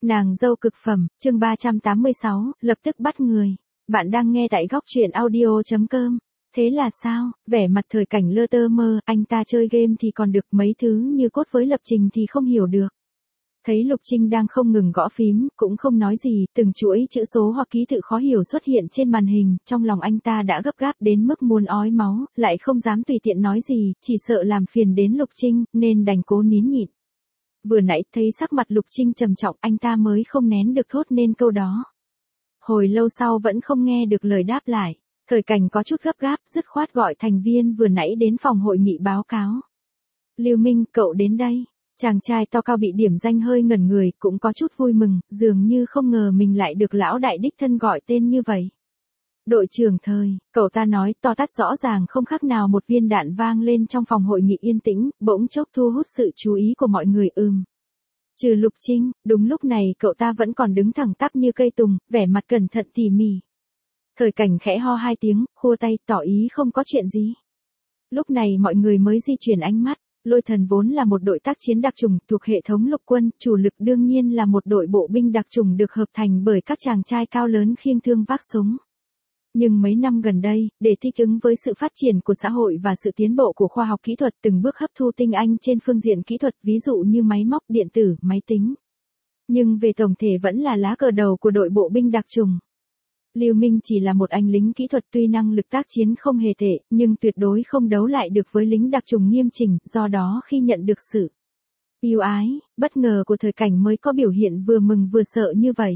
Nàng dâu cực phẩm, chương 386, lập tức bắt người. Bạn đang nghe tại góc truyện audio.com. Thế là sao, vẻ mặt Thời Cảnh lơ tơ mơ, anh ta chơi game thì còn được, mấy thứ như cốt với lập trình thì không hiểu được. Thấy Lục Trinh đang không ngừng gõ phím, cũng không nói gì, từng chuỗi chữ số hoặc ký tự khó hiểu xuất hiện trên màn hình, trong lòng anh ta đã gấp gáp đến mức muốn ói máu, lại không dám tùy tiện nói gì, chỉ sợ làm phiền đến Lục Trinh, nên đành cố nín nhịn. Vừa nãy thấy sắc mặt Lục Trinh trầm trọng, anh ta mới không nén được thốt nên câu đó. Hồi lâu sau vẫn không nghe được lời đáp lại, Thời Cảnh có chút gấp gáp, dứt khoát gọi thành viên vừa nãy đến phòng hội nghị báo cáo. Lưu Minh, cậu đến đây. Chàng trai to cao bị điểm danh hơi ngẩn người, cũng có chút vui mừng, dường như không ngờ mình lại được lão đại đích thân gọi tên như vậy. Đội trưởng Thời, cậu ta nói to tát rõ ràng không khác nào một viên đạn vang lên trong phòng hội nghị yên tĩnh, bỗng chốc thu hút sự chú ý của mọi người. Trừ Lục Trinh, đúng lúc này cậu ta vẫn còn đứng thẳng tắp như cây tùng, vẻ mặt cẩn thận tỉ mỉ. Thời Cảnh khẽ ho hai tiếng, khua tay tỏ ý không có chuyện gì. Lúc này mọi người mới di chuyển ánh mắt. Lôi Thần vốn là một đội tác chiến đặc chủng thuộc hệ thống lục quân, chủ lực đương nhiên là một đội bộ binh đặc chủng được hợp thành bởi các chàng trai cao lớn khiêng thương vác súng. Nhưng mấy năm gần đây, để thích ứng với sự phát triển của xã hội và sự tiến bộ của khoa học kỹ thuật, từng bước hấp thu tinh anh trên phương diện kỹ thuật, ví dụ như máy móc, điện tử, máy tính. Nhưng về tổng thể vẫn là lá cờ đầu của đội bộ binh đặc chủng. Lưu Minh chỉ là một anh lính kỹ thuật, tuy năng lực tác chiến không hề tệ, nhưng tuyệt đối không đấu lại được với lính đặc chủng nghiêm chỉnh, do đó khi nhận được sự ưu ái, bất ngờ của Thời Cảnh mới có biểu hiện vừa mừng vừa sợ như vậy.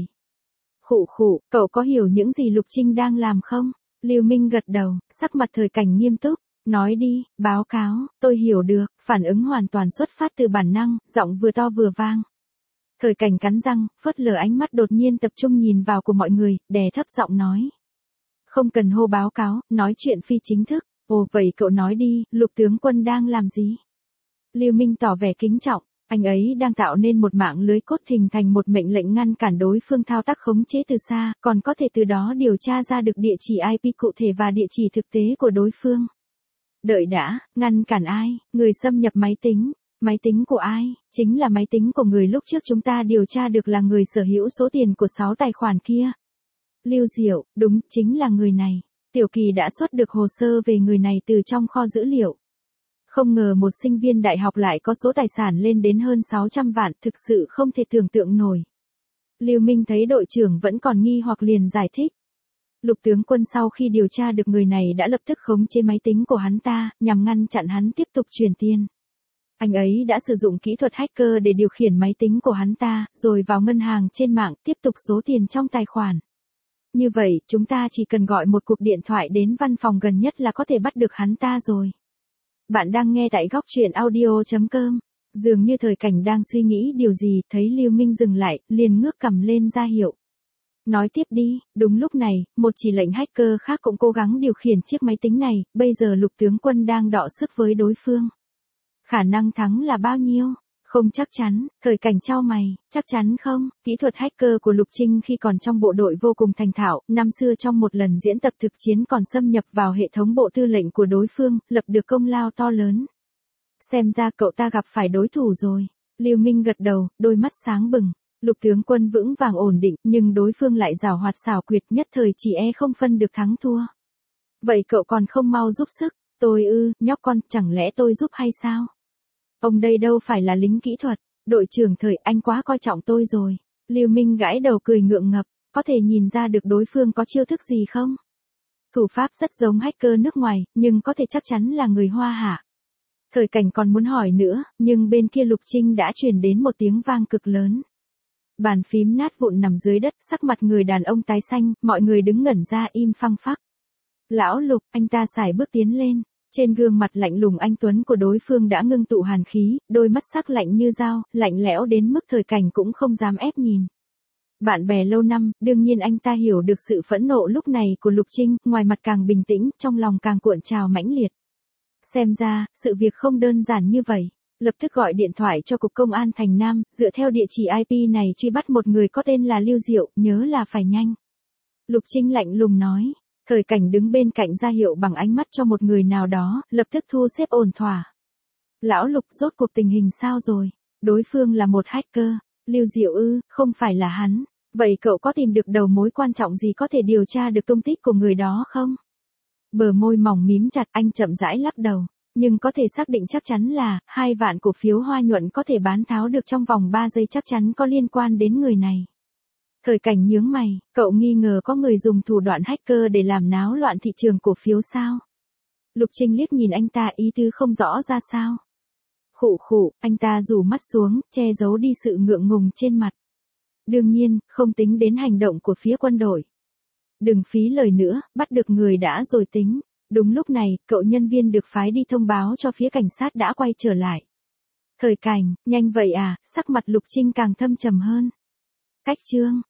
Khụ khụ, cậu có hiểu những gì Lục Trinh đang làm không? Lưu Minh gật đầu, sắc mặt Thời Cảnh nghiêm túc, nói đi, báo cáo, tôi hiểu được, phản ứng hoàn toàn xuất phát từ bản năng, giọng vừa to vừa vang. Thời Cảnh cắn răng, phớt lờ ánh mắt đột nhiên tập trung nhìn vào của mọi người, đè thấp giọng nói. Không cần hô báo cáo, nói chuyện phi chính thức. Ồ, vậy cậu nói đi, Lục tướng quân đang làm gì? Lưu Minh tỏ vẻ kính trọng, anh ấy đang tạo nên một mạng lưới cốt hình thành một mệnh lệnh ngăn cản đối phương thao tác khống chế từ xa, còn có thể từ đó điều tra ra được địa chỉ IP cụ thể và địa chỉ thực tế của đối phương. Đợi đã, ngăn cản ai? Người xâm nhập máy tính. Máy tính của ai? Chính là máy tính của người lúc trước chúng ta điều tra được là người sở hữu số tiền của 6 tài khoản kia. Lưu Diệu, đúng, chính là người này. Tiểu Kỳ đã xuất được hồ sơ về người này từ trong kho dữ liệu. Không ngờ một sinh viên đại học lại có số tài sản lên đến hơn 600 vạn, thực sự không thể tưởng tượng nổi. Lưu Minh thấy đội trưởng vẫn còn nghi hoặc liền giải thích. Lục tướng quân sau khi điều tra được người này đã lập tức khống chế máy tính của hắn ta, nhằm ngăn chặn hắn tiếp tục chuyển tiền. Anh ấy đã sử dụng kỹ thuật hacker để điều khiển máy tính của hắn ta, rồi vào ngân hàng trên mạng tiếp tục số tiền trong tài khoản. Như vậy, chúng ta chỉ cần gọi một cuộc điện thoại đến văn phòng gần nhất là có thể bắt được hắn ta rồi. Bạn đang nghe tại góc truyện audio.com. Dường như Thời Cảnh đang suy nghĩ điều gì, thấy Lưu Minh dừng lại, liền ngước cằm lên ra hiệu. Nói tiếp đi. Đúng lúc này, một chỉ lệnh hacker khác cũng cố gắng điều khiển chiếc máy tính này, bây giờ Lục tướng quân đang đọ sức với đối phương. Khả năng thắng là bao nhiêu? Không chắc chắn. Thời Cảnh chau mày, chắc chắn không? Kỹ thuật hacker của Lục Trinh khi còn trong bộ đội vô cùng thành thạo, năm xưa trong một lần diễn tập thực chiến còn xâm nhập vào hệ thống bộ tư lệnh của đối phương, lập được công lao to lớn. Xem ra cậu ta gặp phải đối thủ rồi. Lưu Minh gật đầu, đôi mắt sáng bừng. Lục tướng quân vững vàng ổn định, nhưng đối phương lại giảo hoạt xảo quyệt, nhất thời chỉ không phân được thắng thua. Vậy cậu còn không mau giúp sức? Tôi nhóc con, chẳng lẽ tôi giúp hay sao? Ông đây đâu phải là lính kỹ thuật, đội trưởng Thời, anh quá coi trọng tôi rồi. Lưu Minh gãi đầu cười ngượng ngập, có thể nhìn ra được đối phương có chiêu thức gì không? Thủ pháp rất giống hacker nước ngoài, nhưng có thể chắc chắn là người Hoa hả? Thời Cảnh còn muốn hỏi nữa, nhưng bên kia Lục Trinh đã truyền đến một tiếng vang cực lớn. Bàn phím nát vụn nằm dưới đất, sắc mặt người đàn ông tái xanh, mọi người đứng ngẩn ra im phăng phắc. Lão Lục, anh ta sải bước tiến lên. Trên gương mặt lạnh lùng anh tuấn của đối phương đã ngưng tụ hàn khí, đôi mắt sắc lạnh như dao, lạnh lẽo đến mức Thời Cảnh cũng không dám ép nhìn. Bạn bè lâu năm, đương nhiên anh ta hiểu được sự phẫn nộ lúc này của Lục Trinh, ngoài mặt càng bình tĩnh, trong lòng càng cuộn trào mãnh liệt. Xem ra, sự việc không đơn giản như vậy. Lập tức gọi điện thoại cho Cục Công an Thành Nam, dựa theo địa chỉ IP này truy bắt một người có tên là Lưu Diệu, nhớ là phải nhanh. Lục Trinh lạnh lùng nói. Thời Cảnh đứng bên cạnh ra hiệu bằng ánh mắt cho một người nào đó, lập tức thu xếp ổn thỏa. Lão Lục, rốt cuộc tình hình sao rồi? Đối phương là một hacker. Lưu Diệu ư, không phải là hắn. Vậy cậu có tìm được đầu mối quan trọng gì có thể điều tra được tung tích của người đó không? Bờ môi mỏng mím chặt, anh chậm rãi lắc đầu. Nhưng có thể xác định chắc chắn là, 2 vạn cổ phiếu Hoa Nhuận có thể bán tháo được trong vòng 3 giây chắc chắn có liên quan đến người này. Thời Cảnh nhướng mày, cậu nghi ngờ có người dùng thủ đoạn hacker để làm náo loạn thị trường cổ phiếu sao? Lục Trinh liếc nhìn anh ta, ý tứ không rõ ra sao. Khụ khụ, anh ta rủ mắt xuống, che giấu đi sự ngượng ngùng trên mặt. Đương nhiên, không tính đến hành động của phía quân đội. Đừng phí lời nữa, bắt được người đã rồi tính. Đúng lúc này, cậu nhân viên được phái đi thông báo cho phía cảnh sát đã quay trở lại. Thời Cảnh, nhanh vậy à, sắc mặt Lục Trinh càng thâm trầm hơn. Cách chương